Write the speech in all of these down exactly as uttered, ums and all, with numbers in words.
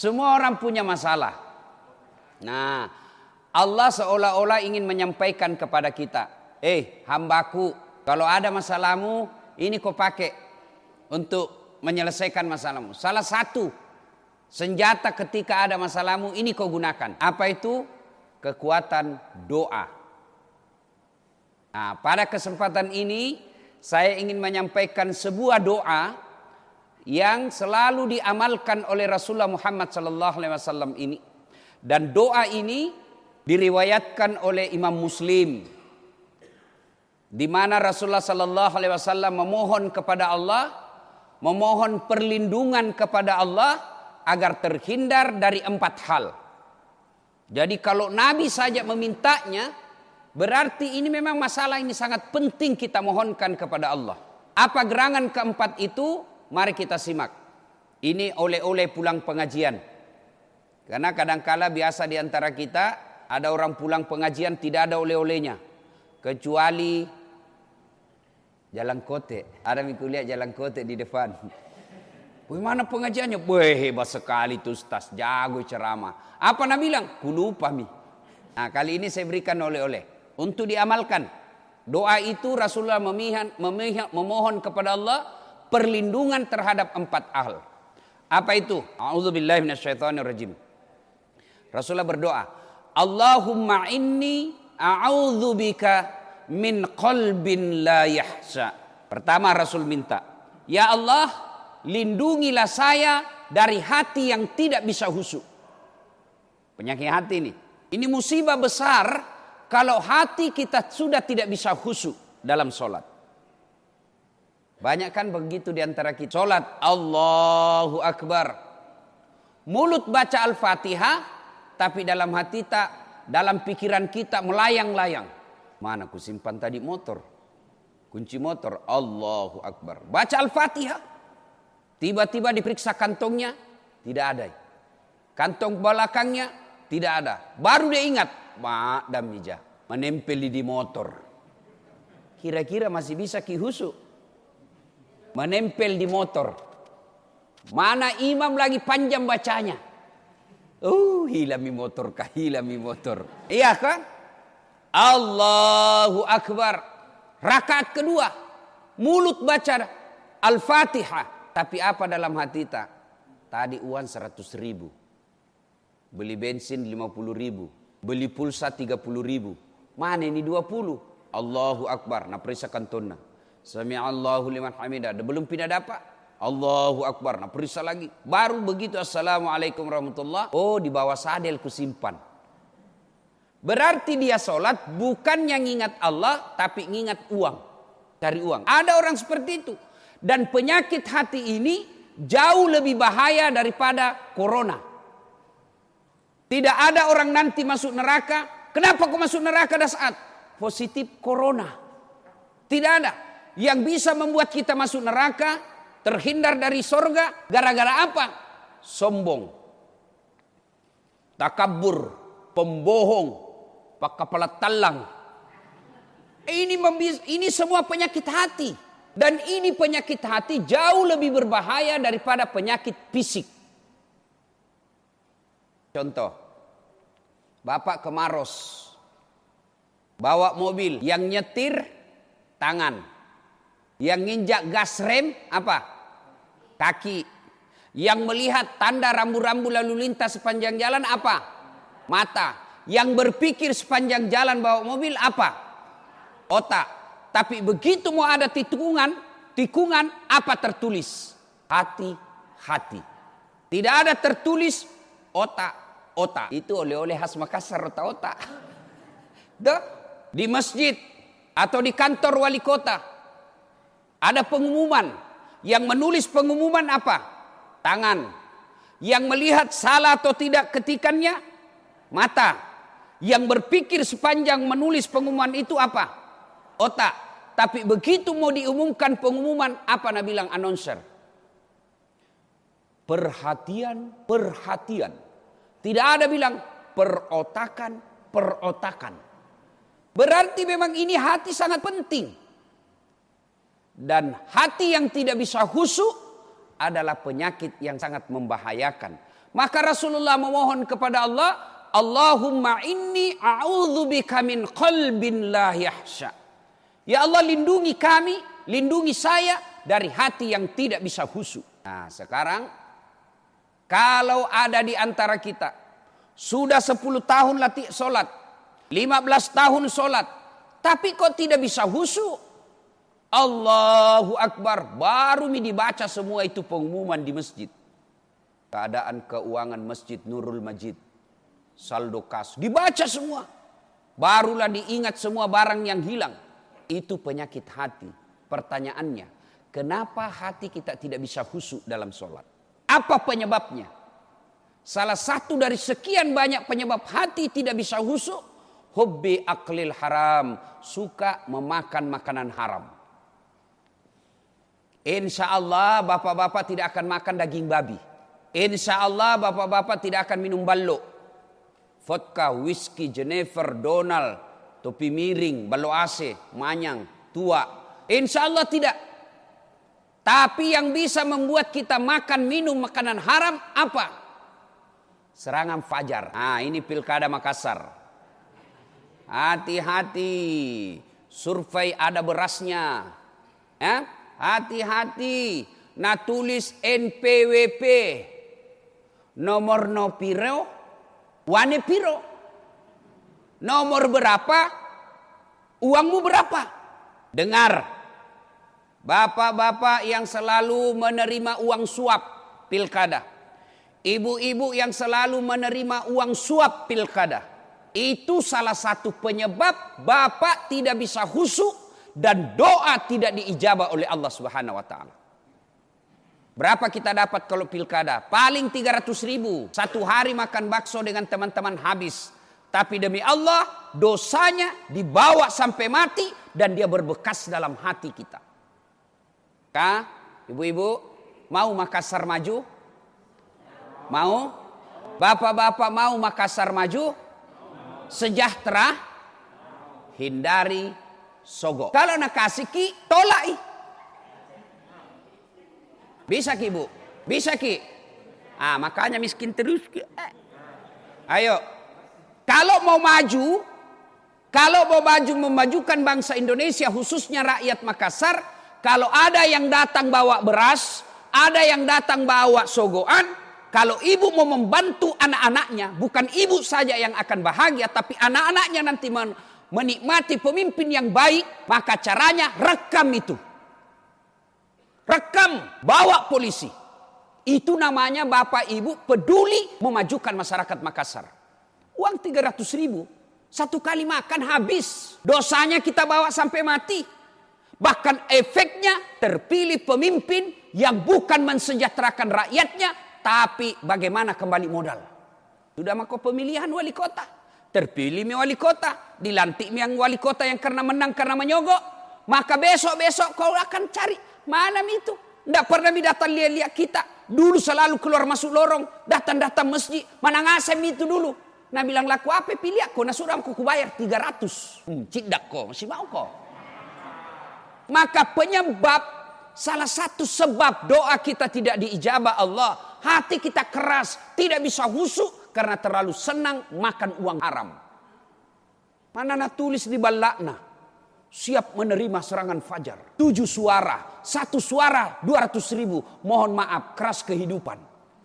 Semua orang punya masalah. Nah, Allah seolah-olah ingin menyampaikan kepada kita, eh hambaku, kalau ada masalahmu, ini kau pakai untuk menyelesaikan masalahmu. Salah satu senjata ketika ada masalahmu, ini kau gunakan. Apa itu? Kekuatan doa. Nah, pada kesempatan ini, saya ingin menyampaikan sebuah doa yang selalu diamalkan oleh Rasulullah Muhammad sallallahu alaihi wasallam ini. Dan doa ini diriwayatkan oleh Imam Muslim, di mana Rasulullah sallallahu alaihi wasallam memohon kepada Allah, memohon perlindungan kepada Allah agar terhindar dari empat hal. Jadi kalau Nabi saja memintanya, berarti ini memang masalah ini sangat penting kita mohonkan kepada Allah. Apa gerangan keempat itu? Mari kita simak. Ini oleh-oleh pulang pengajian. Karena kadangkala biasa di antara kita ada orang pulang pengajian tidak ada oleh-olehnya. Kecuali Jalan Kote. Ada yang kulihat Jalan Kote di depan. Bagaimana pengajiannya? Wah, hebat sekali tuh Ustaz. Jago ceramah. Apa Nabi bilang? Kulupa mi. Nah, kali ini saya berikan oleh-oleh. Untuk diamalkan. Doa itu Rasulullah memihan, memihan, memohon kepada Allah perlindungan terhadap empat hal. Apa itu? A'udzubillahi minasyaitonirrajim. Rasulullah berdoa, Allahumma inni a'udzubika min qalbin la yahsa. Pertama Rasul minta, ya Allah, lindungilah saya dari hati yang tidak bisa khusyuk. Penyakit hati ini. Ini musibah besar kalau hati kita sudah tidak bisa khusyuk dalam sholat. Banyak kan begitu di antara kita. Sholat, Allahu Akbar. Mulut baca Al-Fatihah, tapi dalam hati tak, dalam pikiran kita melayang-layang. Mana ku simpan tadi motor? Kunci motor, Allahu Akbar. Baca Al-Fatihah. Tiba-tiba diperiksa kantongnya, tidak ada. Kantong belakangnya, tidak ada. Baru dia ingat, mak damija, menempel di motor. Kira-kira masih bisa khusyuk. Menempel di motor. Mana imam lagi panjang bacanya. Oh, hilami motor kah, hilami motor. Iya kan? Allahu Akbar. Rakaat kedua. Mulut baca Al-Fatihah. Tapi apa dalam hati tak? Tadi uang seratus ribu. Beli bensin lima puluh ribu. Beli pulsa tiga puluh ribu. Mana ini dua puluh? Allahu Akbar. Nah periksa kantonna. Sami'allahu liman hamidah. Belum pindah dapat. Allahu Akbar. Nah periksa lagi. Baru begitu Assalamualaikum warahmatullah. Oh, di bawah sadel ku simpan. Berarti dia sholat bukan yang ingat Allah, tapi ingat uang. Cari uang. Ada orang seperti itu. Dan penyakit hati ini jauh lebih bahaya daripada corona. Tidak ada orang nanti masuk neraka. Kenapa kau masuk neraka dah saat? Positif corona. Tidak ada. Yang bisa membuat kita masuk neraka, terhindar dari sorga, gara-gara apa? Sombong, takabur, pembohong, kepala talang. Ini membis, ini semua penyakit hati. Dan ini penyakit hati jauh lebih berbahaya daripada penyakit fisik. Contoh, bapak ke Maros, bawa mobil, yang nyetir tangan. Yang nginjak gas rem apa? Kaki. Yang melihat tanda rambu-rambu lalu lintas sepanjang jalan apa? Mata. Yang berpikir sepanjang jalan bawa mobil apa? Otak. Tapi begitu mau ada tikungan, tikungan apa tertulis? Hati-hati. Tidak ada tertulis otak-otak. Itu oleh-oleh khas Makassar, otak-otak. Di masjid atau di kantor wali kota ada pengumuman. Yang menulis pengumuman apa? Tangan. Yang melihat salah atau tidak ketikannya? Mata. Yang berpikir sepanjang menulis pengumuman itu apa? Otak. Tapi begitu mau diumumkan pengumuman, apa Nabi bilang announcer? Perhatian, perhatian. Tidak ada bilang perotakan, perotakan. Berarti memang ini hati sangat penting. Dan hati yang tidak bisa khusyuk adalah penyakit yang sangat membahayakan. Maka Rasulullah memohon kepada Allah, Allahumma inni a'udzubika min qalbin la yahsha. Ya Allah, lindungi kami, lindungi saya dari hati yang tidak bisa khusyuk. Nah, sekarang kalau ada di antara kita sudah sepuluh tahun latih sholat, lima belas tahun sholat, tapi kok tidak bisa khusyuk? Allahu Akbar, baru dibaca semua itu pengumuman di masjid. Keadaan keuangan masjid Nurul Majid, saldo kas, dibaca semua. Barulah diingat semua barang yang hilang. Itu penyakit hati. Pertanyaannya, kenapa hati kita tidak bisa khusyuk dalam sholat? Apa penyebabnya? Salah satu dari sekian banyak penyebab hati tidak bisa khusyuk, hubbi aklil haram, suka memakan makanan haram. Insya Allah bapak-bapak tidak akan makan daging babi. Insya Allah bapak-bapak tidak akan minum ballo, vodka, whisky, Jennifer, Donald, topi miring, ballo A C, manyang, tua. Insya Allah tidak. Tapi yang bisa membuat kita makan minum makanan haram apa? Serangan fajar. Nah, ini pilkada Makassar. Hati-hati. Survei ada berasnya. Ya? Hati-hati. Nah, tulis N P W P. Nomor no piro. Wane piro. Nomor berapa? Uangmu berapa? Dengar. Bapak-bapak yang selalu menerima uang suap pilkada. Ibu-ibu yang selalu menerima uang suap pilkada. Itu salah satu penyebab bapak tidak bisa khusyuk dan doa tidak diijabah oleh Allah Subhanahu wa taala. Berapa kita dapat kalau pilkada? Paling tiga ratus ribu. Satu hari makan bakso dengan teman-teman habis. Tapi demi Allah dosanya dibawa sampai mati dan dia berbekas dalam hati kita. Kak, ibu-ibu mau Makassar maju? Mau? Bapak-bapak mau Makassar maju? Sejahtera? Hindari sogok. Kalau nak kasih ki, tolak. Bisa ki bu? Bisa ki? Ah, makanya miskin terus ki. Eh. Ayo. Kalau mau maju, kalau mau maju memajukan bangsa Indonesia khususnya rakyat Makassar, kalau ada yang datang bawa beras, ada yang datang bawa sogoan, kalau ibu mau membantu anak-anaknya, bukan ibu saja yang akan bahagia, tapi anak-anaknya nanti menikmati pemimpin yang baik, maka caranya rekam itu. Rekam, bawa polisi. Itu namanya bapak ibu peduli memajukan masyarakat Makassar. Uang tiga ratus ribu, satu kali makan habis. Dosanya kita bawa sampai mati. Bahkan efeknya terpilih pemimpin yang bukan mensejahterakan rakyatnya, tapi bagaimana kembali modal. Sudah maka pemilihan wali kota. Terpilih wali kota. Dilantik yang wali kota yang karena menang karena menyogok. Maka besok-besok kau akan cari. Mana itu? Tidak pernah datang lihat-lihat kita. Dulu selalu keluar masuk lorong. Datang-datang masjid. Mana ngasem itu dulu. Nah bilang laku apa pilih aku. Nah sudah aku bayar tiga ratus. Hmm, cidak kok. Masih mau kok. Maka penyebab. Salah satu sebab doa kita tidak diijabah Allah. Hati kita keras. Tidak bisa khusyuk. Karena terlalu senang makan uang haram. Mana nak tulis di balakna. Siap menerima serangan fajar. Tujuh suara. Satu suara dua ratus ribu. Mohon maaf. Keras kehidupan.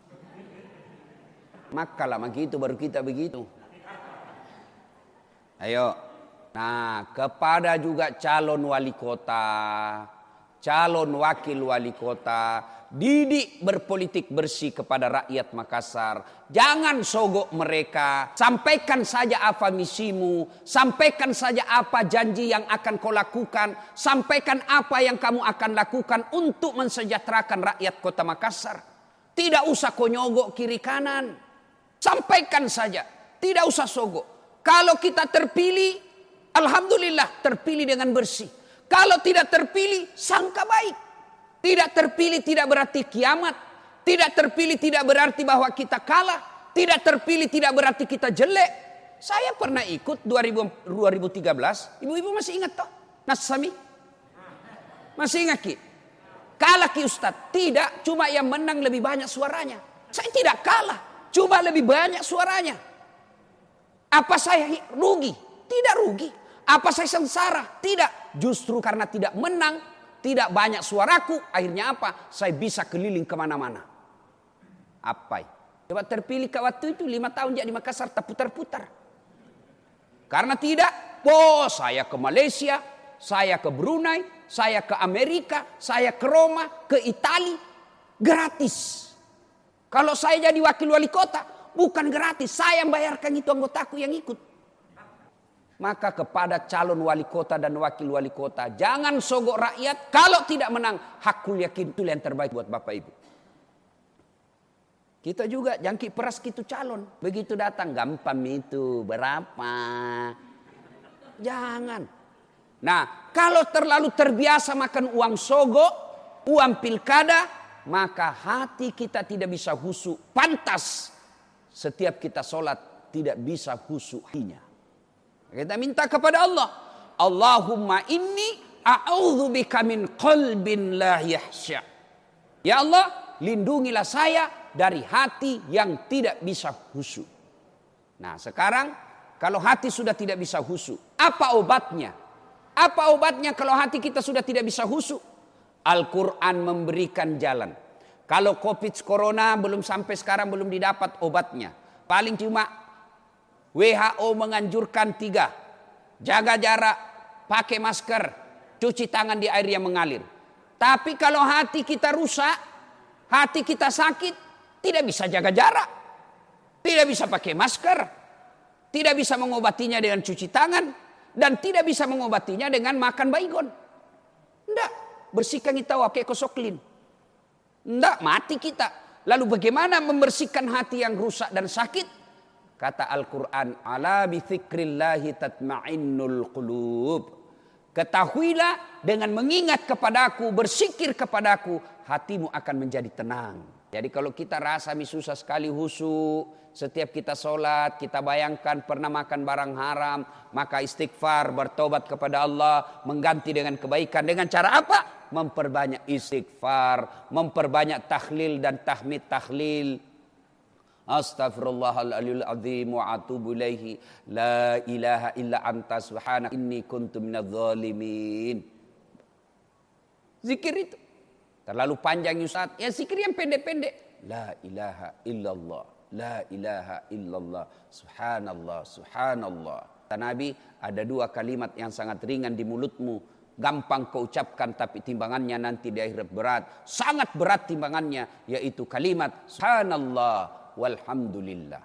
Maka lama gitu baru kita begitu. Ayo. Nah kepada juga calon wali kota. Calon wakil wali kota, didik berpolitik bersih kepada rakyat Makassar. Jangan sogok mereka. Sampaikan saja apa misimu. Sampaikan saja apa janji yang akan kau lakukan. Sampaikan apa yang kamu akan lakukan untuk mensejahterakan rakyat kota Makassar. Tidak usah kau nyogok kiri kanan. Sampaikan saja. Tidak usah sogok. Kalau kita terpilih, alhamdulillah terpilih dengan bersih. Kalau tidak terpilih, sangka baik. Tidak terpilih tidak berarti kiamat. Tidak terpilih tidak berarti bahwa kita kalah. Tidak terpilih tidak berarti kita jelek. Saya pernah ikut dua ribu tiga belas. Ibu-ibu masih ingat toh? Nas Sami? Masih ingat ki? Kalah ki Ustadz? Tidak, cuma yang menang lebih banyak suaranya. Saya tidak kalah. cuma lebih banyak suaranya. Apa saya rugi? Tidak rugi. Apa saya sengsara? Tidak. Justru karena tidak menang, tidak banyak suaraku, akhirnya apa? Saya bisa keliling kemana-mana. Apa? Coba terpilih ke waktu itu lima tahun jadi Makassar tak putar-putar. Karena tidak, oh saya ke Malaysia, saya ke Brunei, saya ke Amerika, saya ke Roma, ke Italia, gratis. Kalau saya jadi wakil wali kota, bukan gratis, saya yang bayarkan itu anggotaku yang ikut. Maka kepada calon wali kota dan wakil wali kota, jangan sogok rakyat. Kalau tidak menang, hakul yakin itu yang terbaik buat Bapak Ibu. Kita juga jangkit peras gitu calon. Begitu datang, gampang itu, berapa? Jangan. Nah, kalau terlalu terbiasa makan uang sogok, uang pilkada, maka hati kita tidak bisa khusyuk. Pantas setiap kita sholat tidak bisa khusyuknya. Kita minta kepada Allah, Allahumma inni a'udzubika min qalbin la yahsya. Ya Allah, lindungilah saya dari hati yang tidak bisa khusyuk. Nah, sekarang kalau hati sudah tidak bisa khusyuk, apa obatnya? Apa obatnya kalau hati kita sudah tidak bisa khusyuk? Al-Quran memberikan jalan. Kalau Covid Corona belum sampai sekarang belum didapat obatnya. Paling cuma W H O menganjurkan tiga. Jaga jarak, pakai masker, cuci tangan di air yang mengalir. Tapi kalau hati kita rusak, hati kita sakit, tidak bisa jaga jarak. Tidak bisa pakai masker. Tidak bisa mengobatinya dengan cuci tangan. Dan tidak bisa mengobatinya dengan makan baygon. Tidak. Bersihkan kita pakai kosoklin. Tidak, mati kita. Lalu bagaimana membersihkan hati yang rusak dan sakit? Kata Al-Quran, ala bi dzikrillahi tatma'innul qulub. Ketahuilah dengan mengingat kepadaku, bersikir kepadaku, hatimu akan menjadi tenang. Jadi kalau kita rasa susah sekali khusyuk, setiap kita sholat, kita bayangkan pernah makan barang haram, maka istighfar, bertobat kepada Allah, mengganti dengan kebaikan. Dengan cara apa? Memperbanyak istighfar, memperbanyak tahlil dan tahmid tahlil. Astaghfirullahaladzim azim wa atubu ilaihi la ilaha illa anta subhanaka inni kuntu minadz zalimin. Zikir itu terlalu panjang Ustaz. Ya zikir yang pendek-pendek. La ilaha illallah, la ilaha illallah, subhanallah, subhanallah. Kata Nabi, ada dua kalimat yang sangat ringan di mulutmu, gampang kau ucapkan tapi timbangannya nanti di akhirat berat. Sangat berat timbangannya, yaitu kalimat subhanallah walhamdulillah.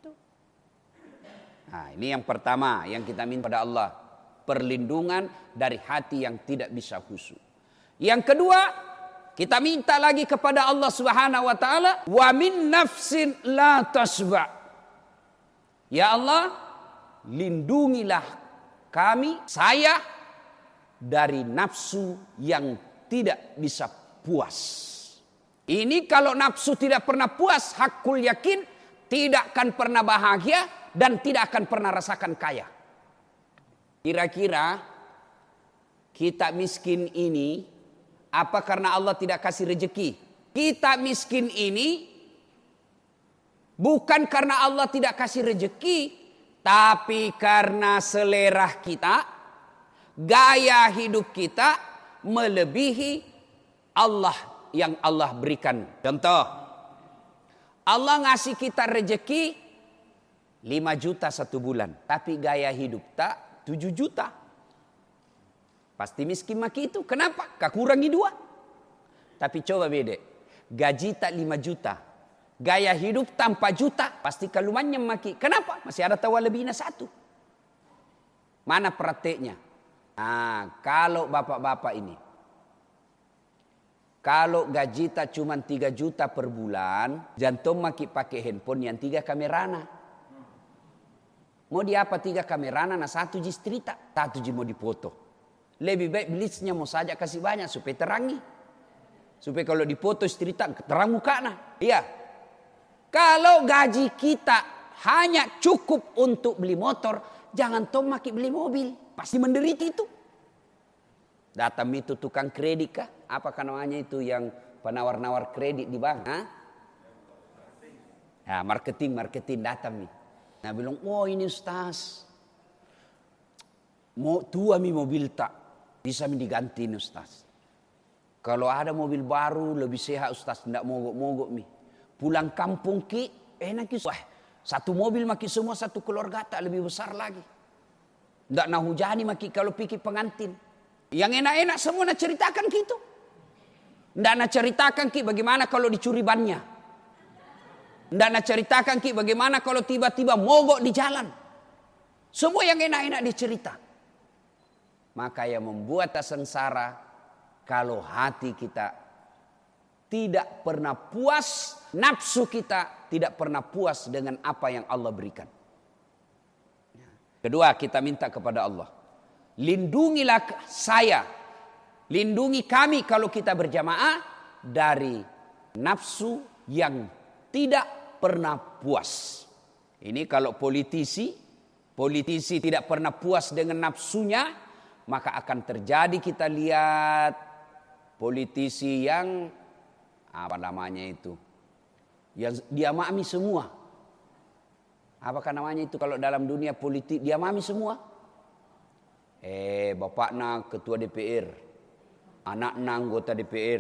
Nah, ini yang pertama yang kita minta pada Allah, perlindungan dari hati yang tidak bisa khusyuk. Yang kedua, kita minta lagi kepada Allah Subhanahu wa taala, wa min nafsin la tasba. Ya Allah, lindungilah kami, saya dari nafsu yang tidak bisa puas. Ini kalau nafsu tidak pernah puas, hakul yakin tidak akan pernah bahagia dan tidak akan pernah rasakan kaya. Kira-kira kita miskin ini apa karena Allah tidak kasih rezeki? Kita miskin ini bukan karena Allah tidak kasih rezeki, tapi karena selera kita, gaya hidup kita melebihi Allah yang Allah berikan. Contoh, Allah ngasih kita rezeki lima juta satu bulan, tapi gaya hidup tak tujuh juta. Pasti miskin maki itu. Kenapa? Kau kurangi dua. Tapi coba beda, gaji tak lima juta, gaya hidup tanpa juta, pasti kalumannya maki. Kenapa? Masih ada tawa lebihnya satu. Mana prakteknya? Nah, kalau bapak-bapak ini, kalau gaji tak cuma tiga juta per bulan, jantung maki pakai handphone yang tiga kamerana. Mau di apa tiga kamerana, nah satu ji cerita, satu ji mau dipoto. Lebih baik blitznya mau saja kasih banyak supaya terangi. Supaya kalau dipoto cerita terang mukanya. Iya. Kalau gaji kita hanya cukup untuk beli motor, jangan tom maki beli mobil. Pasti menderita itu. Datang itu tukang kredit kah? Apa namanya itu yang penawar-nawar kredit di bank? Hah? Nah, marketing, marketing datang nih. Nah, bilang, oh ini Ustaz. Mau tua mi mobil tak. Bisa mi diganti nih Ustaz. Kalau ada mobil baru lebih sehat Ustaz. Tidak mogok-mogok mi. Pulang kampung ki, enak ki. Wah, satu mobil maki semua satu keluarga tak lebih besar lagi. Tidak nak hujani maki kalau pikir pengantin. Yang enak-enak semua nak ceritakan gitu. Tidak nak ceritakan ki bagaimana kalau dicuri bannya. Tidak nak ceritakan ki bagaimana kalau tiba-tiba mogok di jalan. Semua yang enak-enak dicerita. Maka yang membuat kita sengsara kalau hati kita tidak pernah puas, nafsu kita tidak pernah puas dengan apa yang Allah berikan. Kedua, kita minta kepada Allah, lindungilah saya, lindungi kami kalau kita berjamaah dari nafsu yang tidak pernah puas. Ini kalau politisi, politisi tidak pernah puas dengan nafsunya, maka akan terjadi kita lihat politisi yang apa namanya itu, yang dia mami semua. Apakah namanya itu kalau dalam dunia politik dia mami semua? Eh, bapaknya ketua D P R, anaknya anggota D P R,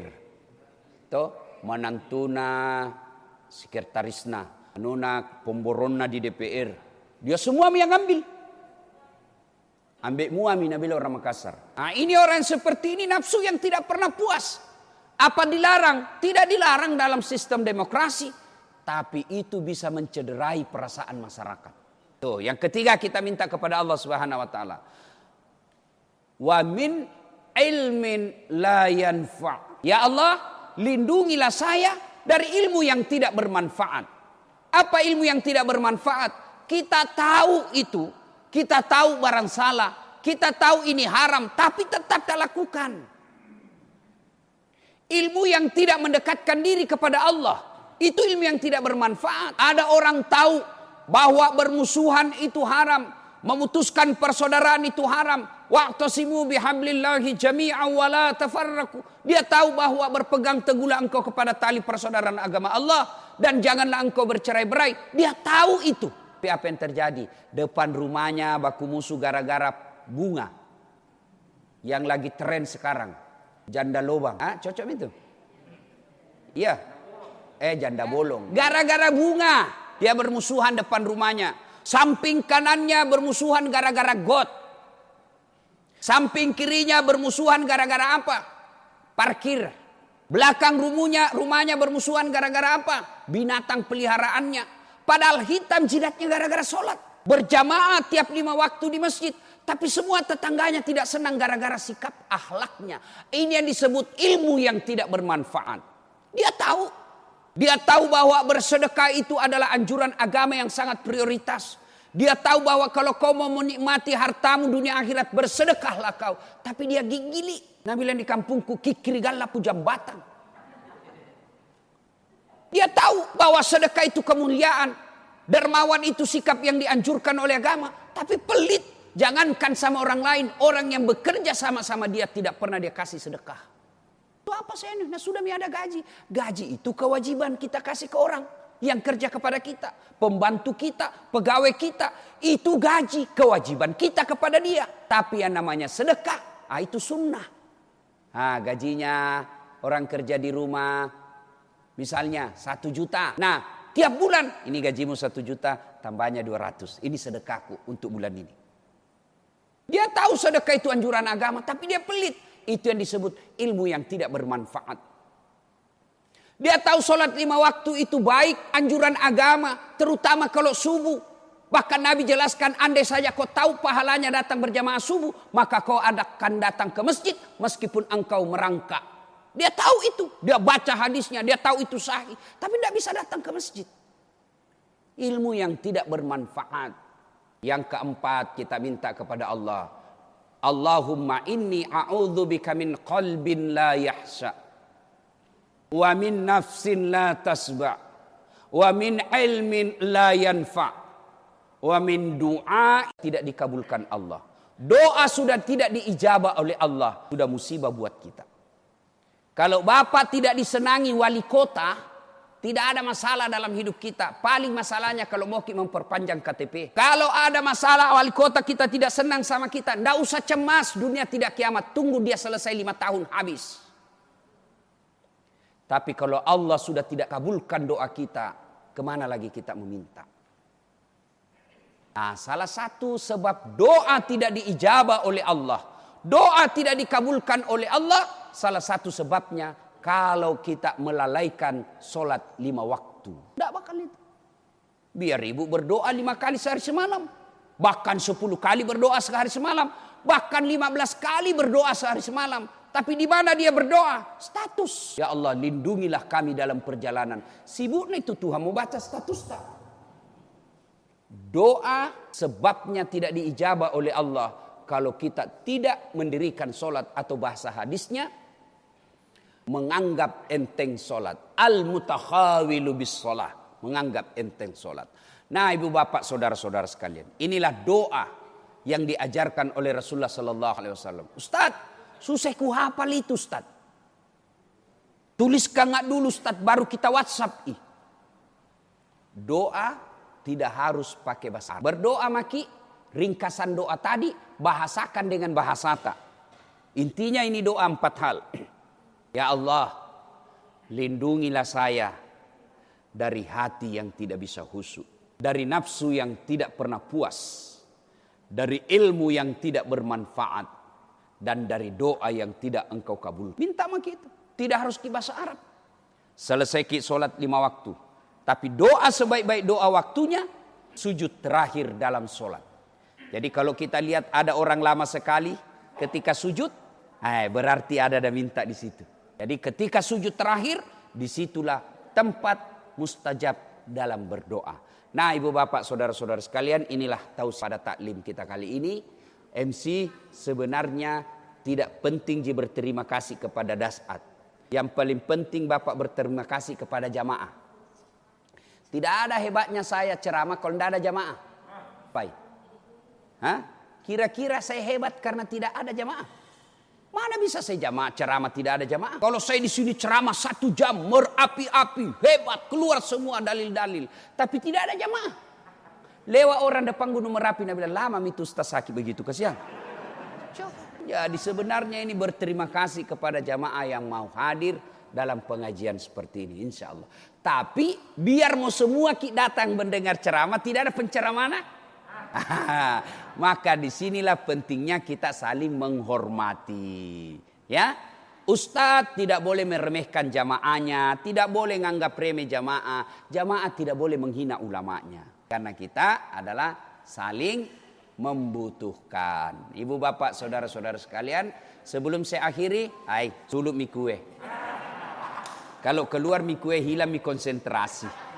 toh menantuna sekretarisna, nona pemboronna di D P R. Dia semua yang ambil. Ambil muami nabila orang Makassar. Nah, ini orang seperti ini nafsu yang tidak pernah puas. Apa dilarang? Tidak dilarang dalam sistem demokrasi. Tapi itu bisa mencederai perasaan masyarakat. Tuh, yang ketiga kita minta kepada Allah Subhanahu wa taala. Wa min ilmin la yanfa'. Ya Allah, lindungilah saya dari ilmu yang tidak bermanfaat. Apa ilmu yang tidak bermanfaat? Kita tahu itu, kita tahu barang salah, kita tahu ini haram, tapi tetap tak lakukan. Ilmu yang tidak mendekatkan diri kepada Allah. Itu ilmu yang tidak bermanfaat. Ada orang tahu bahwa bermusuhan itu haram. Memutuskan persaudaraan itu haram. Wa'tasimu bihablillahi jami'an wa la tafarraqu. Dia tahu bahwa berpegang teguhlah engkau kepada tali persaudaraan agama Allah. Dan janganlah engkau bercerai-berai. Dia tahu itu. Tapi apa yang terjadi? Depan rumahnya baku musuh gara-gara bunga. Yang lagi tren sekarang. Janda lobang. Ah, cocok itu? Iya. Eh janda bolong. Gara-gara bunga dia bermusuhan depan rumahnya. Samping kanannya bermusuhan gara-gara got. Samping kirinya bermusuhan gara-gara apa? Parkir. Belakang rumahnya, rumahnya bermusuhan gara-gara apa? Binatang peliharaannya. Padahal hitam jidatnya gara-gara sholat. Berjamaah tiap lima waktu di masjid. Tapi semua tetangganya tidak senang gara-gara sikap akhlaknya. Ini yang disebut ilmu yang tidak bermanfaat. Dia tahu. Dia tahu bahwa bersedekah itu adalah anjuran agama yang sangat prioritas. Dia tahu bahwa kalau kau mau menikmati hartamu dunia akhirat, bersedekahlah kau. Tapi dia gigili. Nah, bilang di kampungku kikiri galapu jambatan. Dia tahu bahwa sedekah itu kemuliaan. Dermawan itu sikap yang dianjurkan oleh agama. Tapi pelit. Jangankan sama orang lain. Orang yang bekerja sama-sama dia tidak pernah dia kasih sedekah. Itu apa saya ini? Nah, sudah ada gaji. Gaji itu kewajiban kita kasih ke orang yang kerja kepada kita. Pembantu kita, pegawai kita. Itu gaji, kewajiban kita kepada dia. Tapi yang namanya sedekah, ah, itu sunnah. Ah, gajinya orang kerja di rumah misalnya satu juta. Nah, tiap bulan ini gajimu satu juta, tambahnya dua ratus. Ini sedekahku untuk bulan ini. Dia tahu sedekah itu anjuran agama, tapi dia pelit. Itu yang disebut ilmu yang tidak bermanfaat. Dia tahu sholat lima waktu itu baik, anjuran agama, terutama kalau subuh. Bahkan Nabi jelaskan, andai saja kau tahu pahalanya datang berjamaah subuh, maka kau akan datang ke masjid meskipun engkau merangkak. Dia tahu itu, dia baca hadisnya, dia tahu itu sahih, tapi tidak bisa datang ke masjid. Ilmu yang tidak bermanfaat. Yang keempat, kita minta kepada Allah. Allahumma inni a'udzubika min qalbin la yahsa wa min nafsin la tasba wa min ilmin la yanfa wa min du'a tidak dikabulkan Allah. Doa sudah tidak diijabah oleh Allah, sudah musibah buat kita. Kalau bapak tidak disenangi wali kota, Tidak ada masalah dalam hidup kita. Paling masalahnya kalau mau memperpanjang K T P. Kalau ada masalah wali kota kita tidak senang sama kita, tidak usah cemas, dunia tidak kiamat. Tunggu dia selesai lima tahun habis. Tapi kalau Allah sudah tidak kabulkan doa kita, kemana lagi kita meminta? Nah, salah satu sebab doa tidak diijabah oleh Allah, doa tidak dikabulkan oleh Allah, salah satu sebabnya kalau kita melalaikan solat lima waktu. Tidak bakal itu. Biar ibu berdoa lima kali sehari semalam, bahkan sepuluh kali berdoa sehari semalam, bahkan lima belas kali berdoa sehari semalam. Tapi di mana dia berdoa? Status. Ya Allah, lindungilah kami dalam perjalanan. Sibuknya itu Tuhan mau baca status tak? Doa sebabnya tidak diijabah oleh Allah kalau kita tidak mendirikan solat, atau bahasa hadisnya menganggap enteng solat. Al-mutakhawilu bis solah, menganggap enteng solat. Nah, ibu bapak saudara-saudara sekalian, inilah doa yang diajarkan oleh Rasulullah Sallallahu Alaihi Wasallam. Ustaz, susah ku hafal itu Ustaz. Tuliskan nggak dulu Ustaz, baru kita WhatsApp. Ih. Doa tidak harus pakai bahasa Arab. Berdoa maki, ringkasan doa tadi bahasakan dengan bahasa tak. Intinya ini doa empat hal. Ya Allah, lindungilah saya dari hati yang tidak bisa khusyuk, dari nafsu yang tidak pernah puas, dari ilmu yang tidak bermanfaat, dan dari doa yang tidak engkau kabul. Minta maki itu, tidak harus ke bahasa Arab. Selesai ki solat lima waktu. Tapi doa sebaik-baik doa waktunya, sujud terakhir dalam solat. Jadi kalau kita lihat ada orang lama sekali ketika sujud, eh, berarti ada ada minta di situ. Jadi ketika sujud terakhir, disitulah tempat mustajab dalam berdoa. Nah, ibu bapak saudara-saudara sekalian, inilah tahu pada taklim kita kali ini. M C sebenarnya tidak penting je berterima kasih kepada Dasat. Yang paling penting bapak berterima kasih kepada jamaah. Tidak ada hebatnya saya ceramah kalau tidak ada jamaah. Baik. Hah? Kira-kira saya hebat karena tidak ada jamaah? Mana bisa saya jamaah ceramah tidak ada jamaah? Kalau saya di sini ceramah satu jam merapi-api, hebat, keluar semua dalil-dalil, tapi tidak ada jamaah. Lewat orang depan Gunung Merapi, Nabi bilang, lama itu Ustaz sakit begitu, kasihan. Jadi sebenarnya ini berterima kasih kepada jamaah yang mau hadir dalam pengajian seperti ini, insya Allah. Tapi biar mau semua kita datang mendengar ceramah, tidak ada penceramah. Maka disinilah pentingnya kita saling menghormati. Ya, Ustadz tidak boleh meremehkan jamaahnya, tidak boleh nganggap remeh jamaah. Jamaah tidak boleh menghina ulamanya. Karena kita adalah saling membutuhkan. Ibu bapak saudara-saudara sekalian, sebelum saya akhiri, hai, sulup mi kue. Kalau keluar mi kue hilang mi konsentrasi.